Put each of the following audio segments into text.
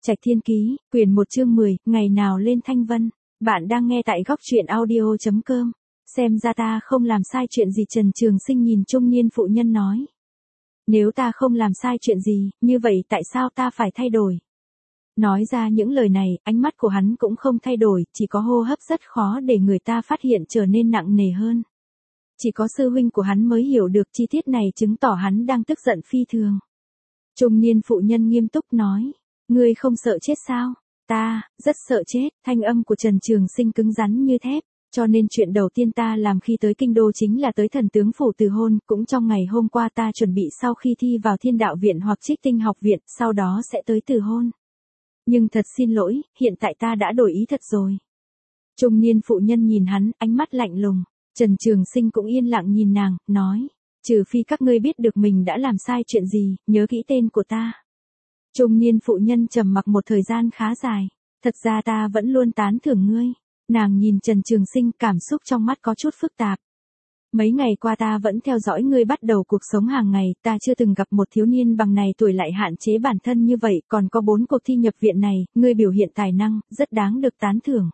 Trạch Thiên Ký, quyển 1 chương 10, ngày nào lên thanh vân. Bạn đang nghe tại góc truyện audio.com. Xem ra ta không làm sai chuyện gì. Trần Trường Sinh nhìn trung niên phụ nhân nói. Nếu ta không làm sai chuyện gì, như vậy tại sao ta phải thay đổi? Nói ra những lời này, ánh mắt của hắn cũng không thay đổi, chỉ có hô hấp rất khó để người ta phát hiện trở nên nặng nề hơn. Chỉ có sư huynh của hắn mới hiểu được chi tiết này, chứng tỏ hắn đang tức giận phi thường. Trung niên phụ nhân nghiêm túc nói. Ngươi không sợ chết sao? Ta, rất sợ chết. Thanh âm của Trần Trường Sinh cứng rắn như thép. Cho nên chuyện đầu tiên ta làm khi tới kinh đô chính là tới thần tướng phủ từ hôn. Cũng trong ngày hôm qua ta chuẩn bị sau khi thi vào Thiên Đạo Viện hoặc Trích Tinh Học Viện, sau đó sẽ tới từ hôn. Nhưng thật xin lỗi, hiện tại ta đã đổi ý thật rồi. Trung niên phụ nhân nhìn hắn, ánh mắt lạnh lùng. Trần Trường Sinh cũng yên lặng nhìn nàng, nói. Trừ phi các ngươi biết được mình đã làm sai chuyện gì, nhớ kỹ tên của ta. Trung niên phụ nhân trầm mặc một thời gian khá dài. Thật ra ta vẫn luôn tán thưởng ngươi. Nàng nhìn Trần Trường Sinh, cảm xúc trong mắt có chút phức tạp. Mấy ngày qua ta vẫn theo dõi ngươi bắt đầu cuộc sống hàng ngày, ta chưa từng gặp một thiếu niên bằng này tuổi lại hạn chế bản thân như vậy, còn có 4 cuộc thi nhập viện này, ngươi biểu hiện tài năng, rất đáng được tán thưởng.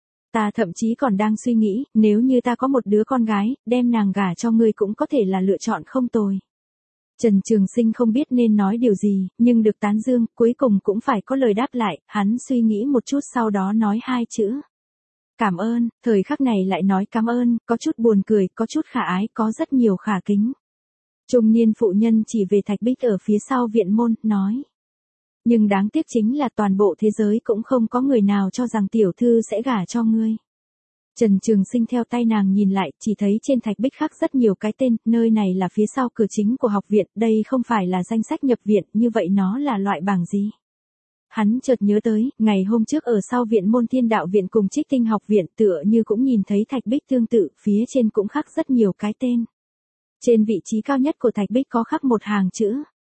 Ta thậm chí còn đang suy nghĩ, nếu như ta có một đứa con gái, đem nàng gả cho ngươi cũng có thể là lựa chọn không tồi. Trần Trường Sinh không biết nên nói điều gì, nhưng được tán dương, cuối cùng cũng phải có lời đáp lại, hắn suy nghĩ một chút sau đó nói 2 chữ. Cảm ơn. Thời khắc này lại nói cảm ơn, có chút buồn cười, có chút khả ái, có rất nhiều khả kính. Trung niên phụ nhân chỉ về thạch bích ở phía sau viện môn, nói. Nhưng đáng tiếc chính là toàn bộ thế giới cũng không có người nào cho rằng tiểu thư sẽ gả cho ngươi. Trần Trường Sinh theo tay nàng nhìn lại, chỉ thấy trên thạch bích khắc rất nhiều cái tên, nơi này là phía sau cửa chính của học viện, đây không phải là danh sách nhập viện, như vậy nó là loại bảng gì? Hắn chợt nhớ tới, ngày hôm trước ở sau viện môn Thiên Đạo Viện cùng Trích Tinh Học Viện tựa như cũng nhìn thấy thạch bích tương tự, phía trên cũng khắc rất nhiều cái tên. Trên vị trí cao nhất của thạch bích có khắc một hàng chữ.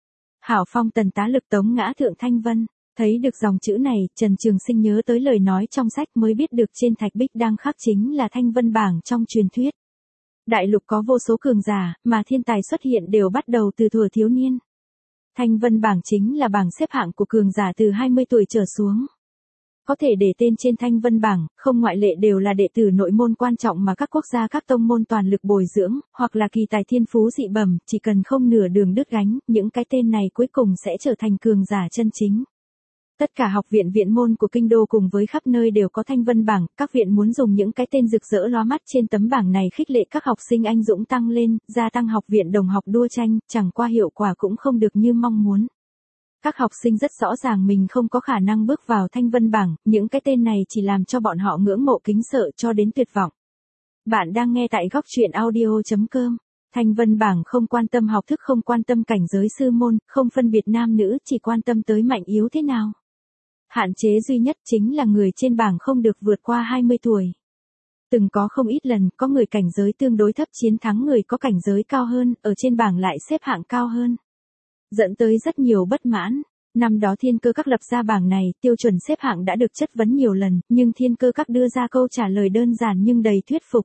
Hảo Phong Tần Tá Lực Tống Ngã Thượng Thanh Vân. Thấy được dòng chữ này, Trần Trường Sinh nhớ tới lời nói trong sách mới biết được trên thạch bích đang khắc chính là Thanh Vân bảng trong truyền thuyết. Đại lục có vô số cường giả, mà thiên tài xuất hiện đều bắt đầu từ thuở thiếu niên. Thanh Vân bảng chính là bảng xếp hạng của cường giả từ 20 tuổi trở xuống. Có thể để tên trên Thanh Vân bảng, không ngoại lệ đều là đệ tử nội môn quan trọng mà các quốc gia các tông môn toàn lực bồi dưỡng, hoặc là kỳ tài thiên phú dị bẩm, chỉ cần không nửa đường đứt gánh, những cái tên này cuối cùng sẽ trở thành cường giả chân chính. Tất cả học viện viện môn của kinh đô cùng với khắp nơi đều có Thanh Vân bảng, các viện muốn dùng những cái tên rực rỡ lóa mắt trên tấm bảng này khích lệ các học sinh anh dũng tăng lên, gia tăng học viện đồng học đua tranh, chẳng qua hiệu quả cũng không được như mong muốn. Các học sinh rất rõ ràng mình không có khả năng bước vào Thanh Vân bảng, những cái tên này chỉ làm cho bọn họ ngưỡng mộ kính sợ cho đến tuyệt vọng. Bạn đang nghe tại góc truyện audio.com. Thanh Vân bảng không quan tâm học thức, không quan tâm cảnh giới sư môn, không phân biệt nam nữ, chỉ quan tâm tới mạnh yếu thế nào. Hạn chế duy nhất chính là người trên bảng không được vượt qua 20 tuổi. Từng có không ít lần, có người cảnh giới tương đối thấp chiến thắng người có cảnh giới cao hơn, ở trên bảng lại xếp hạng cao hơn. Dẫn tới rất nhiều bất mãn. Năm đó Thiên Cơ Các lập ra bảng này, tiêu chuẩn xếp hạng đã được chất vấn nhiều lần, nhưng Thiên Cơ Các đưa ra câu trả lời đơn giản nhưng đầy thuyết phục.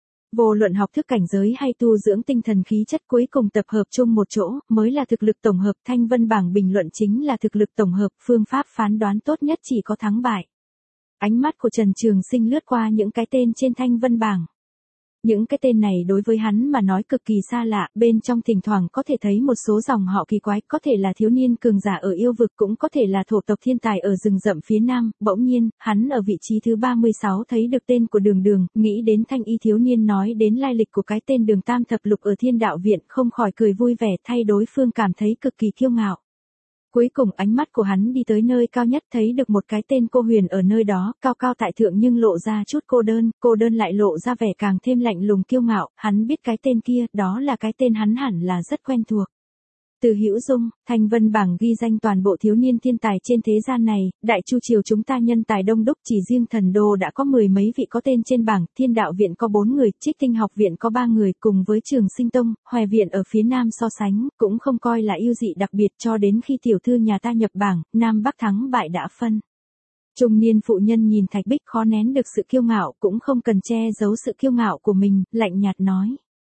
Vô luận học thức cảnh giới hay tu dưỡng tinh thần khí chất cuối cùng tập hợp chung một chỗ, mới là thực lực tổng hợp. Thanh Vân bảng bình luận chính là thực lực tổng hợp, phương pháp phán đoán tốt nhất chỉ có thắng bại. Ánh mắt của Trần Trường Sinh lướt qua những cái tên trên Thanh Vân bảng. Những cái tên này đối với hắn mà nói cực kỳ xa lạ, bên trong thỉnh thoảng có thể thấy một số dòng họ kỳ quái, có thể là thiếu niên cường giả ở yêu vực, cũng có thể là thổ tộc thiên tài ở rừng rậm phía nam. Bỗng nhiên, hắn ở vị trí thứ 36 thấy được tên của Đường Đường, nghĩ đến thanh y thiếu niên nói đến lai lịch của cái tên Đường Tam Thập Lục ở Thiên Đạo Viện, không khỏi cười vui vẻ, thay đối phương cảm thấy cực kỳ kiêu ngạo. Cuối cùng ánh mắt của hắn đi tới nơi cao nhất, thấy được một cái tên Cô Huyền ở nơi đó, cao cao tại thượng nhưng lộ ra chút cô đơn lại lộ ra vẻ càng thêm lạnh lùng kiêu ngạo, hắn biết cái tên kia, đó là cái tên hắn hẳn là rất quen thuộc. Từ Hữu Dung. Thanh Vân bảng ghi danh toàn bộ thiếu niên thiên tài trên thế gian này, Đại Chu triều chúng ta nhân tài đông đúc, chỉ riêng Thần Đô đã có 10 mấy vị có tên trên bảng, Thiên Đạo Viện có 4 người, Trích Tinh Học Viện có 3 người, cùng với Trường Sinh Tông, Hoè Viện ở phía nam so sánh, cũng không coi là ưu dị đặc biệt, cho đến khi tiểu thư nhà ta nhập bảng, Nam Bắc thắng bại đã phân. Trung niên phụ nhân nhìn thạch bích khó nén được sự kiêu ngạo, cũng không cần che giấu sự kiêu ngạo của mình, lạnh nhạt nói.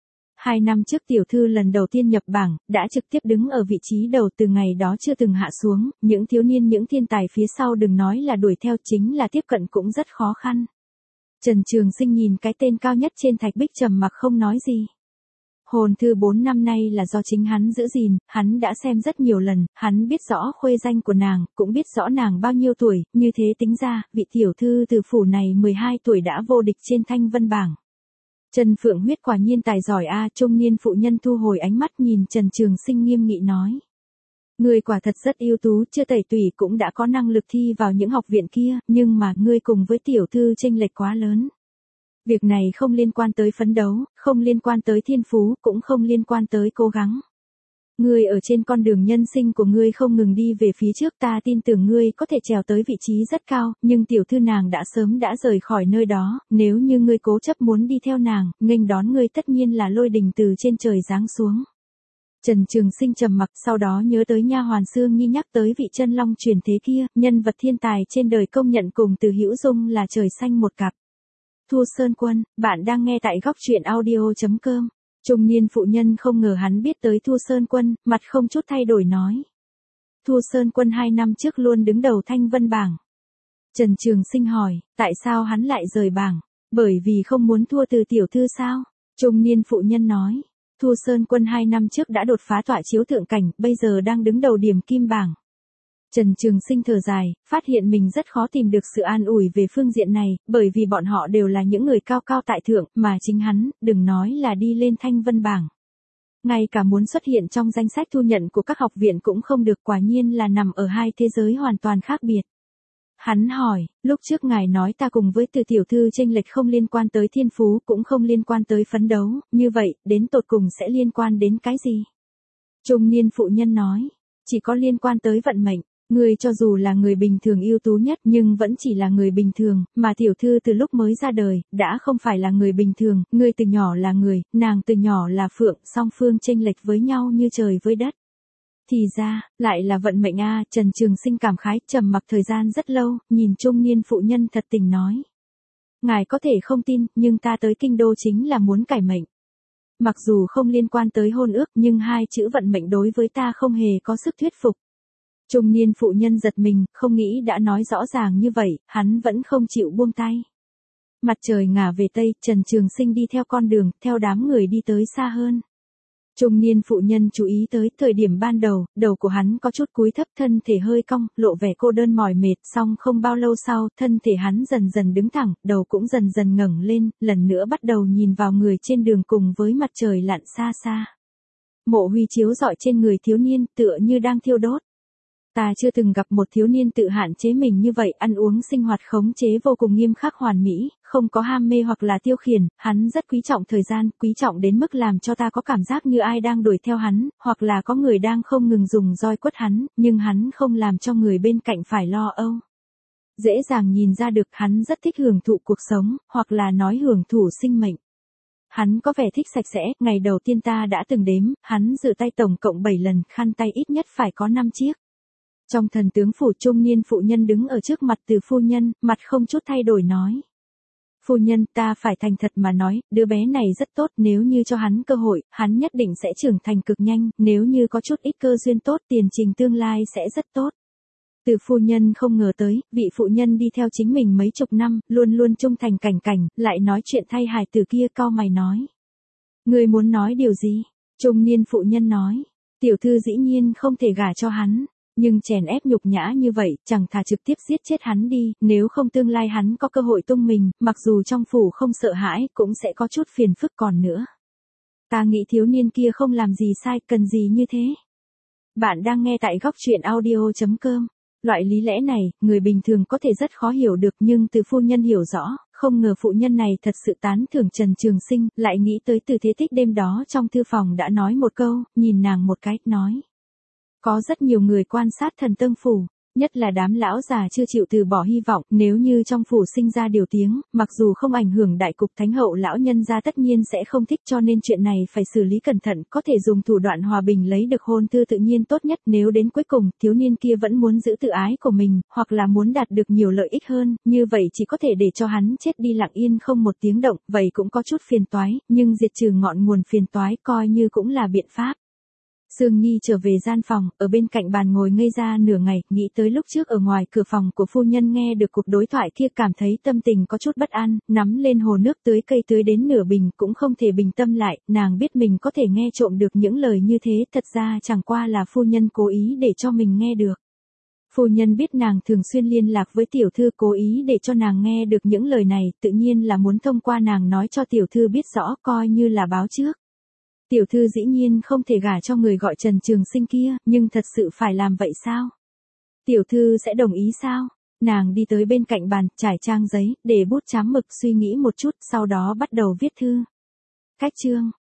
2 năm trước tiểu thư lần đầu tiên nhập bảng, đã trực tiếp đứng ở vị trí đầu, từ ngày đó chưa từng hạ xuống, những thiếu niên những thiên tài phía sau đừng nói là đuổi theo, chính là tiếp cận cũng rất khó khăn. Trần Trường Sinh nhìn cái tên cao nhất trên thạch bích trầm mặc không nói gì. Hồn thư 4 năm nay là do chính hắn giữ gìn, hắn đã xem rất nhiều lần, hắn biết rõ khuê danh của nàng, cũng biết rõ nàng bao nhiêu tuổi, như thế tính ra, vị tiểu thư từ phủ này 12 tuổi đã vô địch trên thanh vân bảng. Trần Phượng Huyết quả nhiên tài giỏi a. Trung niên phụ nhân thu hồi ánh mắt nhìn Trần Trường Sinh nghiêm nghị nói. Ngươi quả thật rất ưu tú, chưa tẩy tủy cũng đã có năng lực thi vào những học viện kia, nhưng mà ngươi cùng với tiểu thư chênh lệch quá lớn. Việc này không liên quan tới phấn đấu, không liên quan tới thiên phú, cũng không liên quan tới cố gắng. Ngươi ở trên con đường nhân sinh của ngươi không ngừng đi về phía trước, ta tin tưởng ngươi có thể trèo tới vị trí rất cao, nhưng tiểu thư nàng đã sớm đã rời khỏi nơi đó, nếu như ngươi cố chấp muốn đi theo nàng, nghênh đón ngươi tất nhiên là lôi đình từ trên trời giáng xuống. Trần Trường Sinh trầm mặc, sau đó nhớ tới nha hoàn Sương Nhi nhắc tới vị chân long truyền thế kia, nhân vật thiên tài trên đời công nhận cùng Từ Hữu Dung là trời xanh một cặp. Thu Sơn Quân, bạn đang nghe tại góc truyện audio.com. Trung niên phụ nhân không ngờ hắn biết tới Thu Sơn Quân, mặt không chút thay đổi nói. Thu Sơn Quân 2 năm trước luôn đứng đầu thanh vân bảng. Trần Trường Sinh hỏi, tại sao hắn lại rời bảng? Bởi vì không muốn thua từ tiểu thư sao? Trung niên phụ nhân nói. Thu Sơn Quân 2 năm trước đã đột phá tọa chiếu thượng cảnh, bây giờ đang đứng đầu điểm kim bảng. Trần Trường Sinh thở dài, phát hiện mình rất khó tìm được sự an ủi về phương diện này, bởi vì bọn họ đều là những người cao cao tại thượng, mà chính hắn, đừng nói là đi lên thanh vân bảng. Ngay cả muốn xuất hiện trong danh sách thu nhận của các học viện cũng không được, quả nhiên là nằm ở hai thế giới hoàn toàn khác biệt. Hắn hỏi, lúc trước ngài nói ta cùng với Từ tiểu thư chênh lệch không liên quan tới thiên phú, cũng không liên quan tới phấn đấu, như vậy, đến tột cùng sẽ liên quan đến cái gì? Trung niên phụ nhân nói, chỉ có liên quan tới vận mệnh. Ngươi cho dù là người bình thường ưu tú nhất nhưng vẫn chỉ là người bình thường, mà tiểu thư từ lúc mới ra đời, đã không phải là người bình thường, ngươi từ nhỏ là người, nàng từ nhỏ là phượng, song phương chênh lệch với nhau như trời với đất. Thì ra, lại là vận mệnh a. Trần Trường Sinh cảm khái, trầm mặc thời gian rất lâu, nhìn trung niên phụ nhân thật tình nói. Ngài có thể không tin, nhưng ta tới kinh đô chính là muốn cải mệnh. Mặc dù không liên quan tới hôn ước nhưng hai chữ vận mệnh đối với ta không hề có sức thuyết phục. Trung niên phụ nhân giật mình, không nghĩ đã nói rõ ràng như vậy, hắn vẫn không chịu buông tay. Mặt trời ngả về tây, Trần Trường Sinh đi theo con đường, theo đám người đi tới xa hơn. Trung niên phụ nhân chú ý tới thời điểm ban đầu, đầu của hắn có chút cúi thấp, thân thể hơi cong, lộ vẻ cô đơn mỏi mệt, xong không bao lâu sau, thân thể hắn dần dần đứng thẳng, đầu cũng dần dần ngẩng lên, lần nữa bắt đầu nhìn vào người trên đường cùng với mặt trời lặn xa xa. Mộ huy chiếu rọi trên người thiếu niên, tựa như đang thiêu đốt. Ta chưa từng gặp một thiếu niên tự hạn chế mình như vậy, ăn uống sinh hoạt khống chế vô cùng nghiêm khắc hoàn mỹ, không có ham mê hoặc là tiêu khiển, hắn rất quý trọng thời gian, quý trọng đến mức làm cho ta có cảm giác như ai đang đuổi theo hắn, hoặc là có người đang không ngừng dùng roi quất hắn, nhưng hắn không làm cho người bên cạnh phải lo âu. Dễ dàng nhìn ra được hắn rất thích hưởng thụ cuộc sống, hoặc là nói hưởng thụ sinh mệnh. Hắn có vẻ thích sạch sẽ, ngày đầu tiên ta đã từng đếm, hắn rửa tay tổng cộng 7 lần, khăn tay ít nhất phải có 5 chiếc. Trong thần tướng phủ, trung niên phụ nhân đứng ở trước mặt Từ phu nhân, mặt không chút thay đổi nói. Phu nhân, ta phải thành thật mà nói, đứa bé này rất tốt, nếu như cho hắn cơ hội, hắn nhất định sẽ trưởng thành cực nhanh, nếu như có chút ít cơ duyên tốt, tiền trình tương lai sẽ rất tốt. Từ phu nhân không ngờ tới, vị phụ nhân đi theo chính mình mấy chục năm, luôn luôn trung thành cảnh cảnh, lại nói chuyện thay hài tử kia, cau mày nói. Ngươi muốn nói điều gì? Trung niên phụ nhân nói. Tiểu thư dĩ nhiên không thể gả cho hắn. Nhưng chèn ép nhục nhã như vậy, chẳng thà trực tiếp giết chết hắn đi, nếu không tương lai hắn có cơ hội tung mình, mặc dù trong phủ không sợ hãi, cũng sẽ có chút phiền phức còn nữa. Ta nghĩ thiếu niên kia không làm gì sai, cần gì như thế. Bạn đang nghe tại góc truyện audio.com. Loại lý lẽ này, người bình thường có thể rất khó hiểu được nhưng Từ phu nhân hiểu rõ, không ngờ phụ nhân này thật sự tán thưởng Trần Trường Sinh, lại nghĩ tới Từ Thế Tích đêm đó trong thư phòng đã nói một câu, nhìn nàng một cái, nói. Có rất nhiều người quan sát thần tương phủ, Nhất là đám lão già chưa chịu từ bỏ hy vọng, nếu như trong phủ sinh ra điều tiếng, mặc dù không ảnh hưởng đại cục, thánh hậu lão nhân gia tất nhiên sẽ không thích, cho nên chuyện này phải xử lý cẩn thận, có thể dùng thủ đoạn hòa bình lấy được hôn thư tự nhiên tốt nhất. Nếu đến cuối cùng, thiếu niên kia vẫn muốn giữ tự ái của mình, hoặc là muốn đạt được nhiều lợi ích hơn, như vậy chỉ có thể để cho hắn chết đi lặng yên không một tiếng động, vậy cũng có chút phiền toái, nhưng diệt trừ ngọn nguồn phiền toái coi như cũng là biện pháp. Sương Nhi trở về gian phòng, ở bên cạnh bàn ngồi ngây ra nửa ngày, nghĩ tới lúc trước ở ngoài cửa phòng của phu nhân nghe được cuộc đối thoại kia, cảm thấy tâm tình có chút bất an, nắm lên hồ nước tưới cây tưới đến nửa bình cũng không thể bình tâm lại, nàng biết mình có thể nghe trộm được những lời như thế, thật ra chẳng qua là phu nhân cố ý để cho mình nghe được. Phu nhân biết nàng thường xuyên liên lạc với tiểu thư, cố ý để cho nàng nghe được những lời này, tự nhiên là muốn thông qua nàng nói cho tiểu thư biết rõ, coi như là báo trước. Tiểu thư dĩ nhiên không thể gả cho người gọi Trần Trường Sinh kia, nhưng thật sự phải làm vậy sao? Tiểu thư sẽ đồng ý sao? Nàng đi tới bên cạnh bàn, trải trang giấy, để bút chám mực suy nghĩ một chút, sau đó bắt đầu viết thư. Cách chương